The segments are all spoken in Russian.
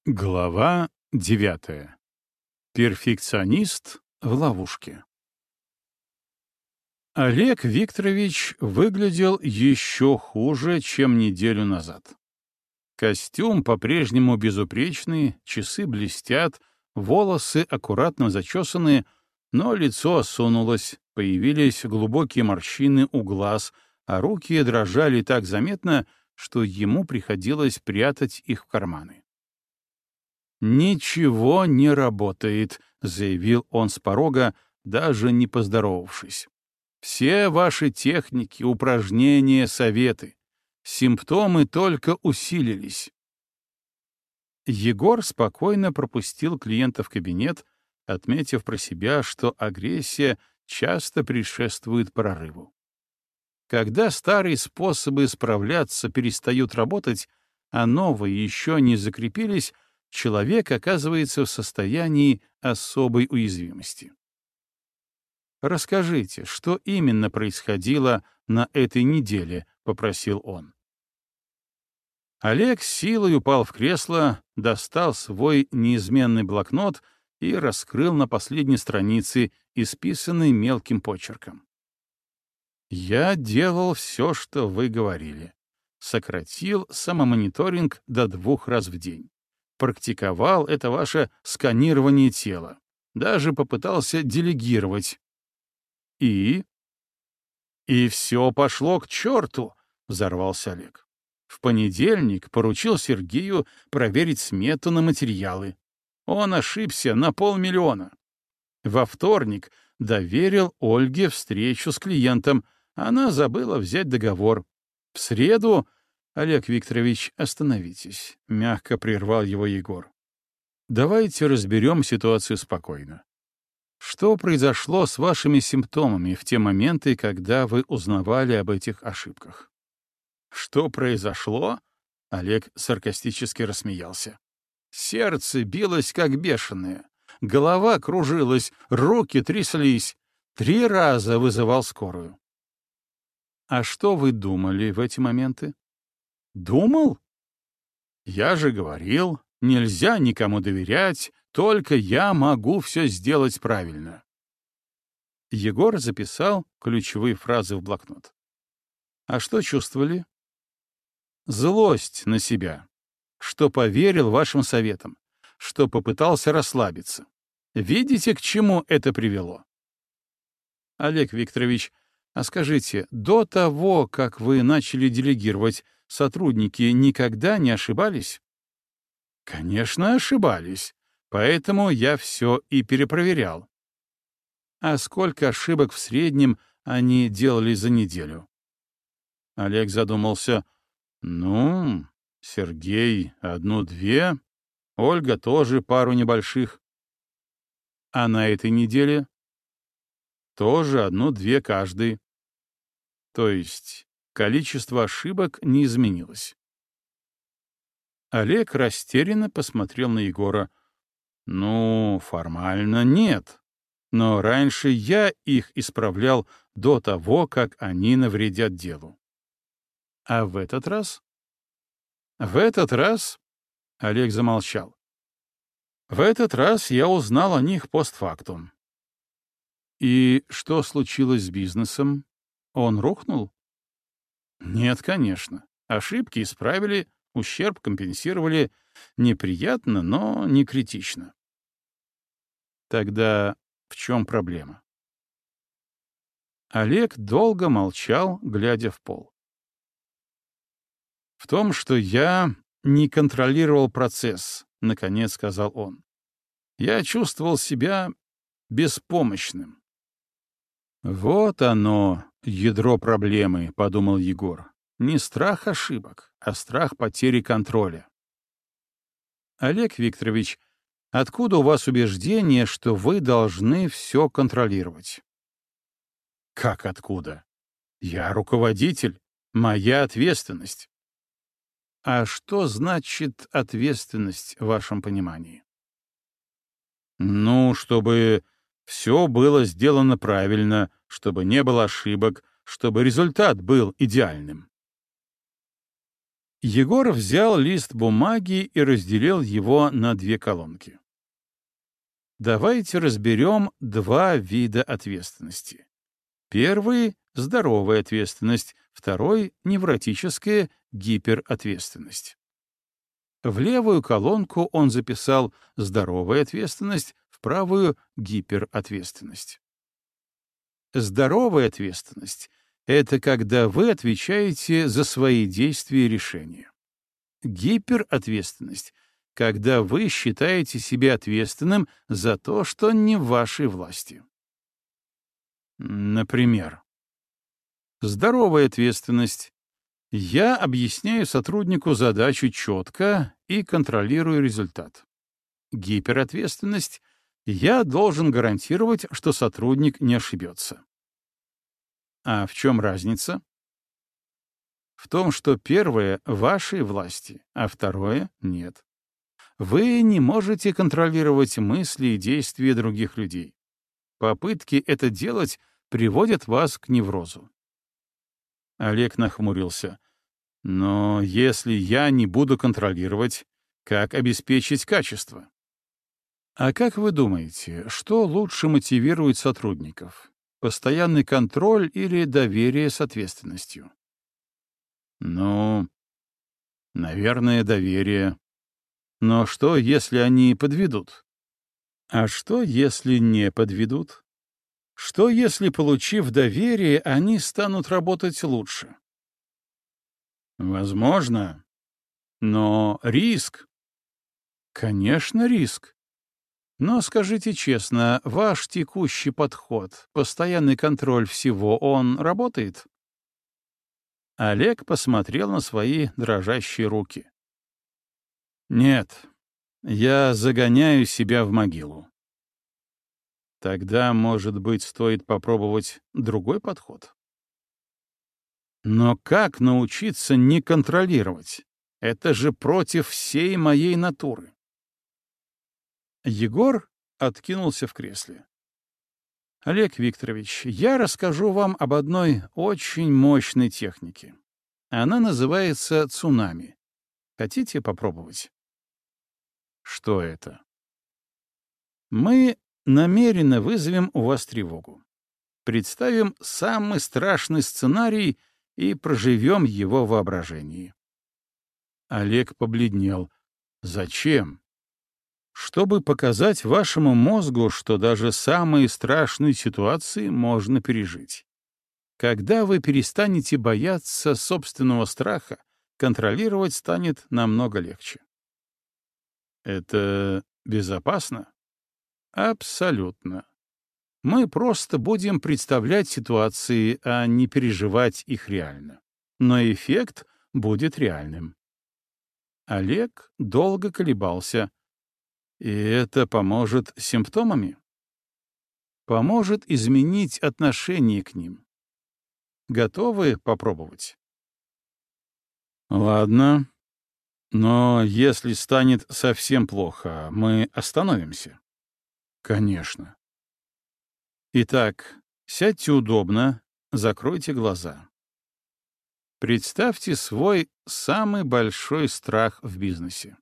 Глава 9. Перфекционист в ловушке. Олег Викторович выглядел еще хуже, чем неделю назад. Костюм по-прежнему безупречный, часы блестят, волосы аккуратно зачесаны, но лицо осунулось, появились глубокие морщины у глаз, а руки дрожали так заметно, что ему приходилось прятать их в карманы. «Ничего не работает», — заявил он с порога, даже не поздоровавшись. «Все ваши техники, упражнения, советы. Симптомы только усилились». Егор спокойно пропустил клиента в кабинет, отметив про себя, что агрессия часто предшествует прорыву. Когда старые способы справляться перестают работать, а новые еще не закрепились, человек оказывается в состоянии особой уязвимости. «Расскажите, что именно происходило на этой неделе?» — попросил он. Олег с силой упал в кресло, достал свой неизменный блокнот и раскрыл на последней странице, исписанный мелким почерком. «Я делал все, что вы говорили. Сократил самомониторинг до 2 раз в день. Практиковал это ваше сканирование тела. Даже попытался делегировать. И все пошло к черту, — взорвался Олег. В понедельник поручил Сергею проверить смету на материалы. Он ошибся на 500 000. Во вторник доверил Ольге встречу с клиентом. Она забыла взять договор. В среду... «Олег Викторович, остановитесь», — мягко прервал его Егор. «Давайте разберем ситуацию спокойно. Что произошло с вашими симптомами в те моменты, когда вы узнавали об этих ошибках?» «Что произошло?» — Олег саркастически рассмеялся. «Сердце билось как бешеное, голова кружилась, руки тряслись. 3 раза вызывал скорую». «А что вы думали в эти моменты?» «Думал? Я же говорил, нельзя никому доверять, только я могу все сделать правильно». Егор записал ключевые фразы в блокнот. «А что чувствовали?» «Злость на себя, что поверил вашим советам, что попытался расслабиться. Видите, к чему это привело?» «Олег Викторович, а скажите, до того, как вы начали делегировать, сотрудники никогда не ошибались?» «Конечно, ошибались, поэтому я все и перепроверял». «А сколько ошибок в среднем они делали за неделю?» Олег задумался. «Ну, Сергей 1-2, Ольга тоже пару небольших. А на этой неделе?» «Тоже 1-2 каждый». То есть количество ошибок не изменилось. Олег растерянно посмотрел на Егора. «Ну, формально нет. Но раньше я их исправлял до того, как они навредят делу». «А в этот раз?» «В этот раз...» — Олег замолчал. «В этот раз я узнал о них постфактум». «И что случилось с бизнесом? Он рухнул?» «Нет, конечно. Ошибки исправили, ущерб компенсировали. Неприятно, но не критично». «Тогда в чем проблема?» Олег долго молчал, глядя в пол. «В том, что я не контролировал процесс», — наконец сказал он. «Я чувствовал себя беспомощным». «Вот оно, ядро проблемы», — подумал Егор. «Не страх ошибок, а страх потери контроля». «Олег Викторович, откуда у вас убеждение, что вы должны все контролировать?» «Как откуда? Я руководитель, моя ответственность». «А что значит ответственность в вашем понимании?» «Ну, чтобы все было сделано правильно, чтобы не было ошибок, чтобы результат был идеальным». Егор взял лист бумаги и разделил его на две колонки. Давайте разберем два вида ответственности. Первый — здоровая ответственность, второй — невротическая гиперответственность. В левую колонку он записал здоровая ответственность, в правую — гиперответственность. Здоровая ответственность — это когда вы отвечаете за свои действия и решения. Гиперответственность — когда вы считаете себя ответственным за то, что не в вашей власти. Например, здоровая ответственность. Я объясняю сотруднику задачу четко и контролирую результат. Гиперответственность. Я должен гарантировать, что сотрудник не ошибется. А в чем разница? В том, что первое в вашей власти, а второе — нет. Вы не можете контролировать мысли и действия других людей. Попытки это делать приводят вас к неврозу. Олег нахмурился. Но если я не буду контролировать, как обеспечить качество? А как вы думаете, что лучше мотивирует сотрудников? Постоянный контроль или доверие с ответственностью? Ну, наверное, доверие. Но что, если они подведут? А что, если не подведут? Что, если, получив доверие, они станут работать лучше? Возможно. Но риск? Конечно, риск. Но скажите честно, ваш текущий подход, постоянный контроль всего, он работает? Олег посмотрел на свои дрожащие руки. Нет, я загоняю себя в могилу. Тогда, может быть, стоит попробовать другой подход? Но как научиться не контролировать? Это же против всей моей натуры. Егор откинулся в кресле. Олег Викторович, я расскажу вам об одной очень мощной технике. Она называется цунами. Хотите попробовать? Что это? Мы намеренно вызовем у вас тревогу. Представим самый страшный сценарий и проживем его в воображении. Олег побледнел. Зачем? Чтобы показать вашему мозгу, что даже самые страшные ситуации можно пережить. Когда вы перестанете бояться собственного страха, контролировать станет намного легче. Это безопасно? Абсолютно. Мы просто будем представлять ситуации, а не переживать их реально. Но эффект будет реальным. Олег долго колебался. И это поможет с симптомами? Поможет изменить отношение к ним. Готовы попробовать? Ладно. Но если станет совсем плохо, мы остановимся? Конечно. Итак, сядьте удобно, закройте глаза. Представьте свой самый большой страх в бизнесе.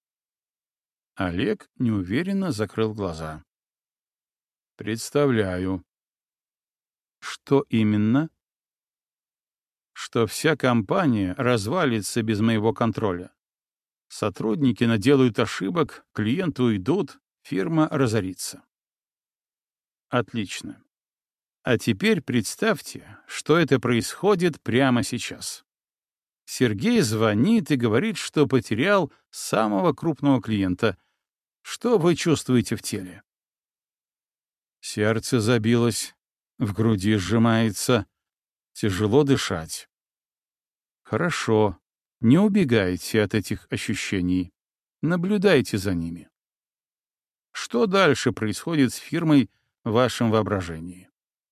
Олег неуверенно закрыл глаза. Представляю. Что именно? Что вся компания развалится без моего контроля. Сотрудники наделают ошибок, клиенты уйдут, фирма разорится. Отлично. А теперь представьте, что это происходит прямо сейчас. Сергей звонит и говорит, что потерял самого крупного клиента. Что вы чувствуете в теле? Сердце забилось, в груди сжимается, тяжело дышать. Хорошо, не убегайте от этих ощущений, наблюдайте за ними. Что дальше происходит с фирмой в вашем воображении?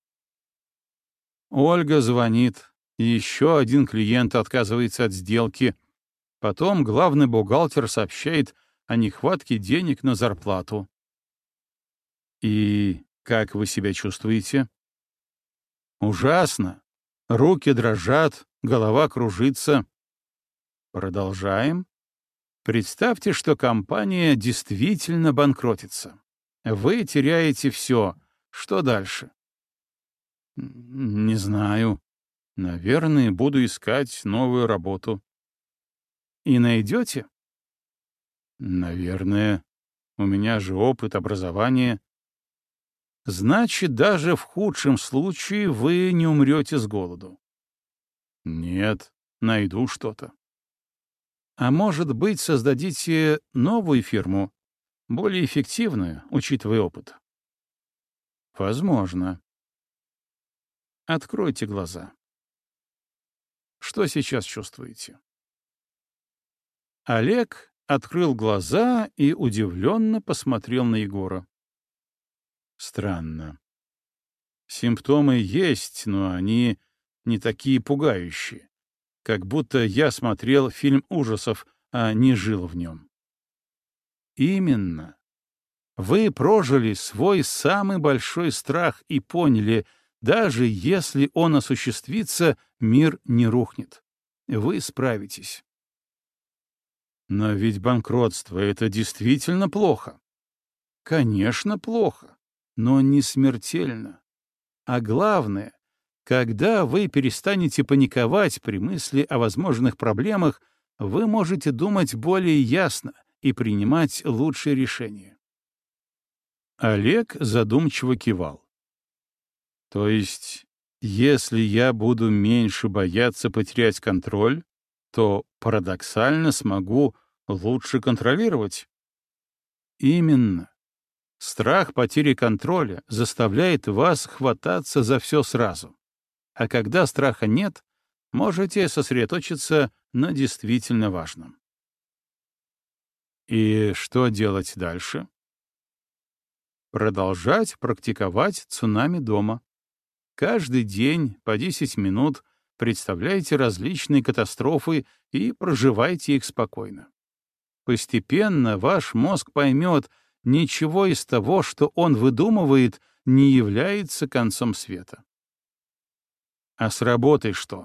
Ольга звонит, еще один клиент отказывается от сделки, потом главный бухгалтер сообщает о нехватке денег на зарплату. И как вы себя чувствуете? Ужасно. Руки дрожат, голова кружится. Продолжаем. Представьте, что компания действительно банкротится. Вы теряете все. Что дальше? Не знаю. Наверное, буду искать новую работу. И найдете? Наверное. У меня же опыт, образование. Значит, даже в худшем случае вы не умрете с голоду. Нет, найду что-то. А может быть, создадите новую фирму, более эффективную, учитывая опыт? Возможно. Откройте глаза. Что сейчас чувствуете? Олег открыл глаза и удивленно посмотрел на Егора. Странно. Симптомы есть, но они не такие пугающие. Как будто я смотрел фильм ужасов, а не жил в нем. Именно. Вы прожили свой самый большой страх и поняли, даже если он осуществится, мир не рухнет. Вы справитесь. Но ведь банкротство — это действительно плохо. Конечно, плохо, но не смертельно. А главное, когда вы перестанете паниковать при мысли о возможных проблемах, вы можете думать более ясно и принимать лучшие решения. Олег задумчиво кивал. То есть, если я буду меньше бояться потерять контроль, то парадоксально смогу лучше контролировать? Именно. Страх потери контроля заставляет вас хвататься за все сразу. А когда страха нет, можете сосредоточиться на действительно важном. И что делать дальше? Продолжать практиковать цунами дома. Каждый день по 10 минут представляйте различные катастрофы и проживайте их спокойно. Постепенно ваш мозг поймет, ничего из того, что он выдумывает, не является концом света. А с работой что?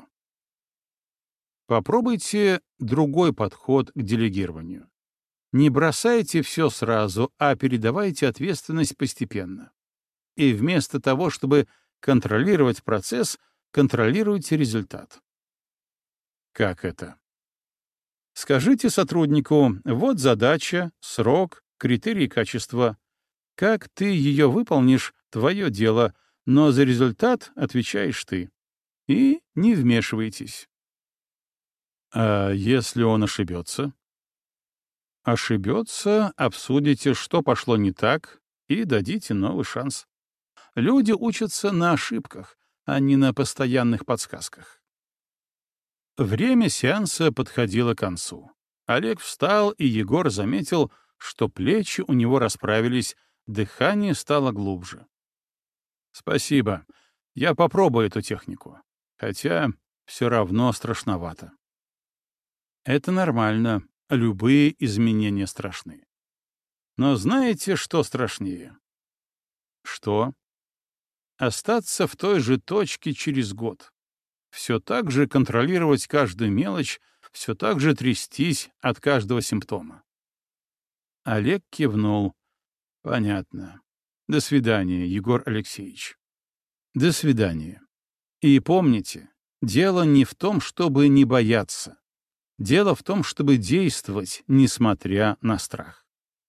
Попробуйте другой подход к делегированию. Не бросайте все сразу, а передавайте ответственность постепенно. И вместо того, чтобы контролировать процесс, контролируйте результат. Как это? Скажите сотруднику: вот задача, срок, критерии качества. Как ты ее выполнишь — твое дело, но за результат отвечаешь ты. И не вмешивайтесь. А если он ошибется? Ошибется, обсудите, что пошло не так, и дадите новый шанс. Люди учатся на ошибках, а не на постоянных подсказках. Время сеанса подходило к концу. Олег встал, и Егор заметил, что плечи у него расправились, дыхание стало глубже. «Спасибо. Я попробую эту технику. Хотя все равно страшновато». Это нормально. Любые изменения страшны. Но знаете, что страшнее? Что? Остаться в той же точке через год. Все так же контролировать каждую мелочь, все так же трястись от каждого симптома. Олег кивнул. Понятно. До свидания, Егор Алексеевич. До свидания. И помните, дело не в том, чтобы не бояться. Дело в том, чтобы действовать, несмотря на страх.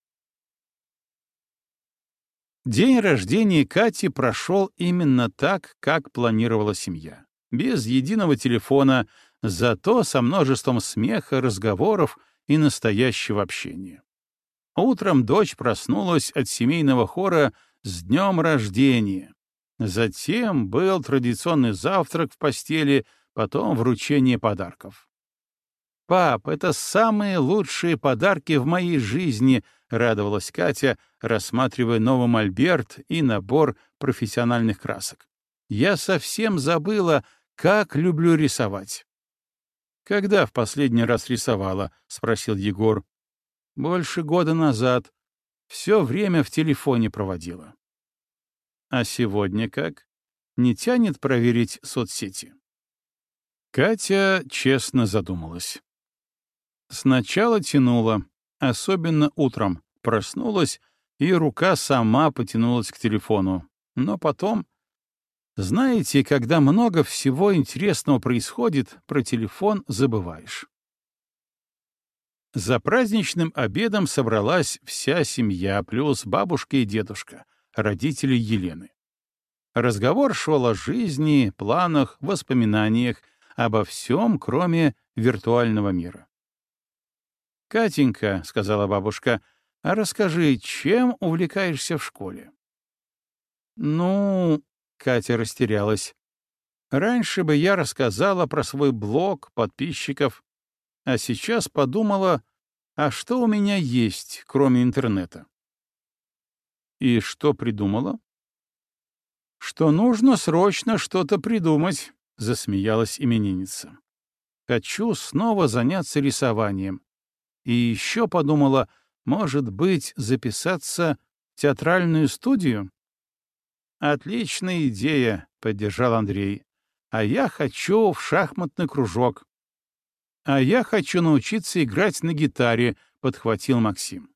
День рождения Кати прошел именно так, как планировала семья. Без единого телефона, зато со множеством смеха, разговоров и настоящего общения. Утром дочь проснулась от семейного хора «С днем рождения!». Затем был традиционный завтрак в постели, потом вручение подарков. «Пап, это самые лучшие подарки в моей жизни», — радовалась Катя, рассматривая новый мольберт и набор профессиональных красок. «Я совсем забыла, как люблю рисовать». «Когда в последний раз рисовала?» — спросил Егор. «Больше года назад. Все время в телефоне проводила». «А сегодня как? Не тянет проверить соцсети?» Катя честно задумалась. Сначала тянуло, особенно утром. Проснулась, и рука сама потянулась к телефону. Но потом... Знаете, когда много всего интересного происходит, про телефон забываешь. За праздничным обедом собралась вся семья, плюс бабушка и дедушка, родители Елены. Разговор шел о жизни, планах, воспоминаниях, обо всем, кроме виртуального мира. «Катенька», — сказала бабушка, — «а расскажи, чем увлекаешься в школе?» «Ну...» — Катя растерялась. «Раньше бы я рассказала про свой блог, подписчиков, а сейчас подумала, а что у меня есть, кроме интернета?» «И что придумала?» «Что нужно срочно что-то придумать», — засмеялась именинница. «Хочу снова заняться рисованием. И еще подумала, может быть, записаться в театральную студию?» «Отличная идея», — поддержал Андрей. «А я хочу в шахматный кружок». «А я хочу научиться играть на гитаре», — подхватил Максим.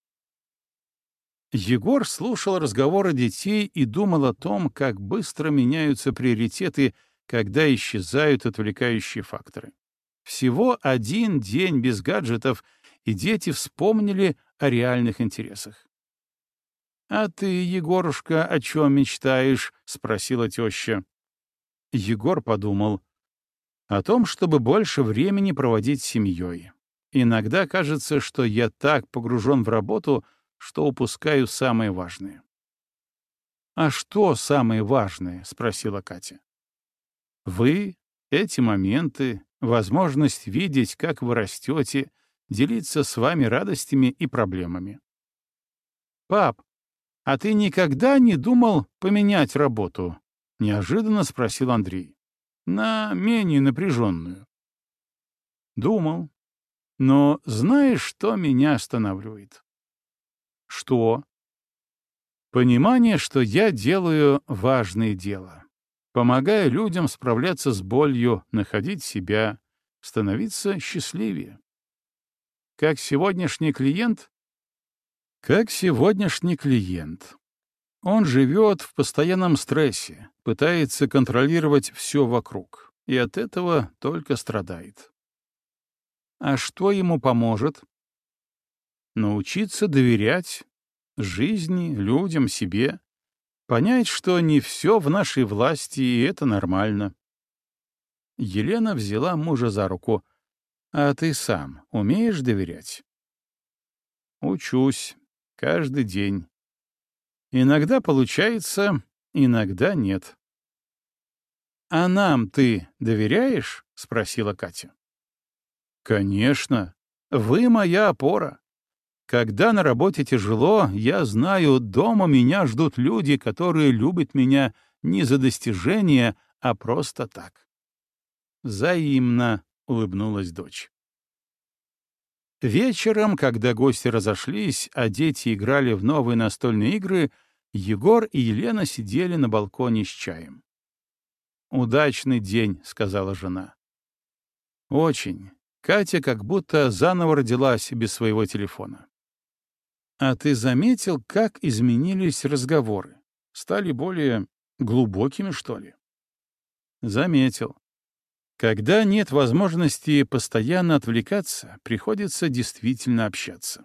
Егор слушал разговоры детей и думал о том, как быстро меняются приоритеты, когда исчезают отвлекающие факторы. Всего один день без гаджетов, и дети вспомнили о реальных интересах. «А ты, Егорушка, о чем мечтаешь?» — спросила теща. Егор подумал о том, чтобы больше времени проводить с семьей. Иногда кажется, что я так погружен в работу, что упускаю самое важное. «А что самое важное?» — спросила Катя. «Вы, эти моменты, возможность видеть, как вы растете, делиться с вами радостями и проблемами». «Пап, а ты никогда не думал поменять работу?» — неожиданно спросил Андрей. «На менее напряженную». «Думал. Но знаешь, что меня останавливает?» «Что?» «Понимание, что я делаю важное дело. Помогаю людям справляться с болью, находить себя, становиться счастливее». «Как сегодняшний клиент?» «Как сегодняшний клиент. Он живет в постоянном стрессе, пытается контролировать все вокруг, и от этого только страдает». «А что ему поможет?» «Научиться доверять жизни, людям, себе, понять, что не все в нашей власти, и это нормально». Елена взяла мужа за руку. «А ты сам умеешь доверять?» «Учусь. Каждый день. Иногда получается, иногда нет». «А нам ты доверяешь?» — спросила Катя. «Конечно. Вы моя опора. Когда на работе тяжело, я знаю, дома меня ждут люди, которые любят меня не за достижения, а просто так». «Взаимно», — улыбнулась дочь. Вечером, когда гости разошлись, а дети играли в новые настольные игры, Егор и Елена сидели на балконе с чаем. «Удачный день», — сказала жена. «Очень. Катя как будто заново родилась без своего телефона». «А ты заметил, как изменились разговоры? Стали более глубокими, что ли?» «Заметил. Когда нет возможности постоянно отвлекаться, приходится действительно общаться».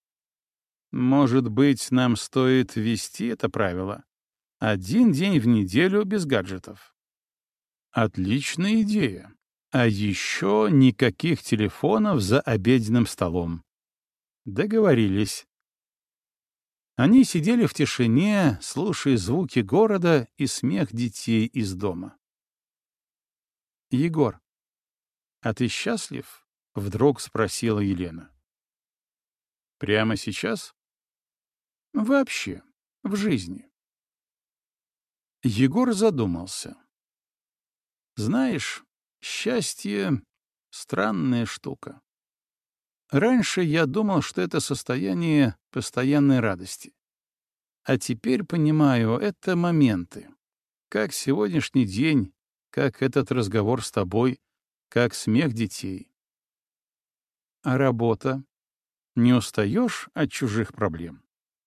«Может быть, нам стоит ввести это правило? Один день в неделю без гаджетов». «Отличная идея. А еще никаких телефонов за обеденным столом». Договорились. Они сидели в тишине, слушая звуки города и смех детей из дома. «Егор, а ты счастлив?» — вдруг спросила Елена. «Прямо сейчас?» «Вообще, в жизни». Егор задумался. «Знаешь, счастье — странная штука. Раньше я думал, что это состояние постоянной радости. А теперь понимаю, это моменты. Как сегодняшний день, как этот разговор с тобой, как смех детей. А работа? Не устаешь от чужих проблем?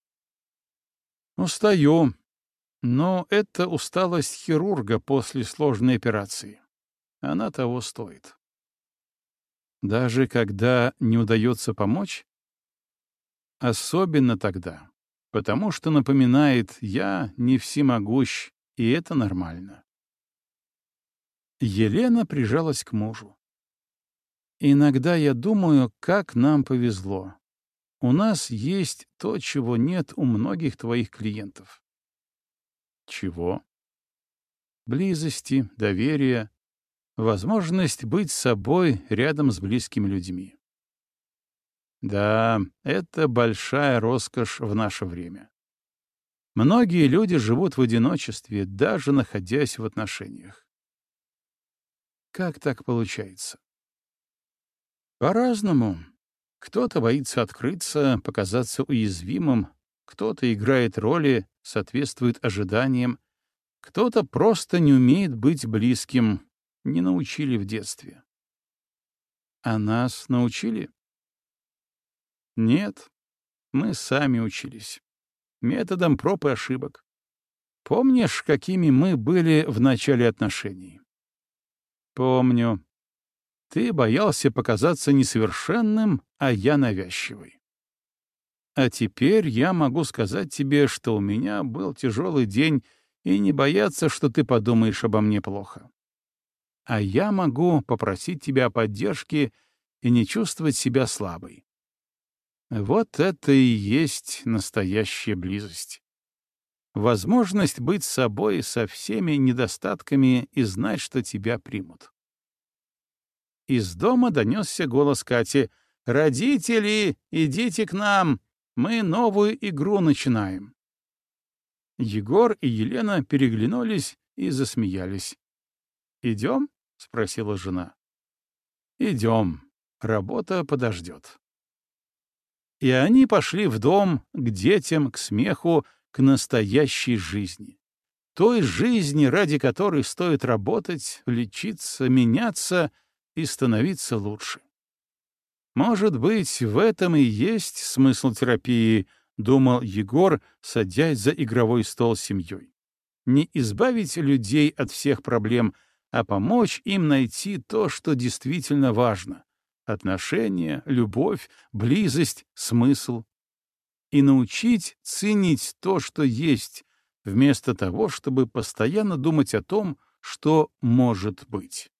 Устаю, но это усталость хирурга после сложной операции. Она того стоит. Даже когда не удается помочь? Особенно тогда, потому что напоминает «я не всемогущ», и это нормально. Елена прижалась к мужу. «Иногда я думаю, как нам повезло. У нас есть то, чего нет у многих твоих клиентов». «Чего?» «Близости, доверия, возможность быть собой рядом с близкими людьми». Да, это большая роскошь в наше время. Многие люди живут в одиночестве, даже находясь в отношениях. Как так получается? По-разному. Кто-то боится открыться, показаться уязвимым, кто-то играет роли, соответствует ожиданиям, кто-то просто не умеет быть близким, не научили в детстве. А нас научили? Нет, мы сами учились. Методом проб и ошибок. Помнишь, какими мы были в начале отношений? Помню. Ты боялся показаться несовершенным, а я навязчивый. А теперь я могу сказать тебе, что у меня был тяжелый день, и не бояться, что ты подумаешь обо мне плохо. А я могу попросить тебя о поддержке и не чувствовать себя слабой. Вот это и есть настоящая близость. Возможность быть собой со всеми недостатками и знать, что тебя примут. Из дома донесся голос Кати. «Родители, идите к нам! Мы новую игру начинаем!» Егор и Елена переглянулись и засмеялись. «Идем?» — спросила жена. «Идем. Работа подождет». И они пошли в дом, к детям, к смеху, к настоящей жизни. Той жизни, ради которой стоит работать, лечиться, меняться и становиться лучше. Может быть, в этом и есть смысл терапии, думал Егор, садясь за игровой стол с семьей. Не избавить людей от всех проблем, а помочь им найти то, что действительно важно — отношения, любовь, близость, смысл. И научить ценить то, что есть, вместо того, чтобы постоянно думать о том, что может быть.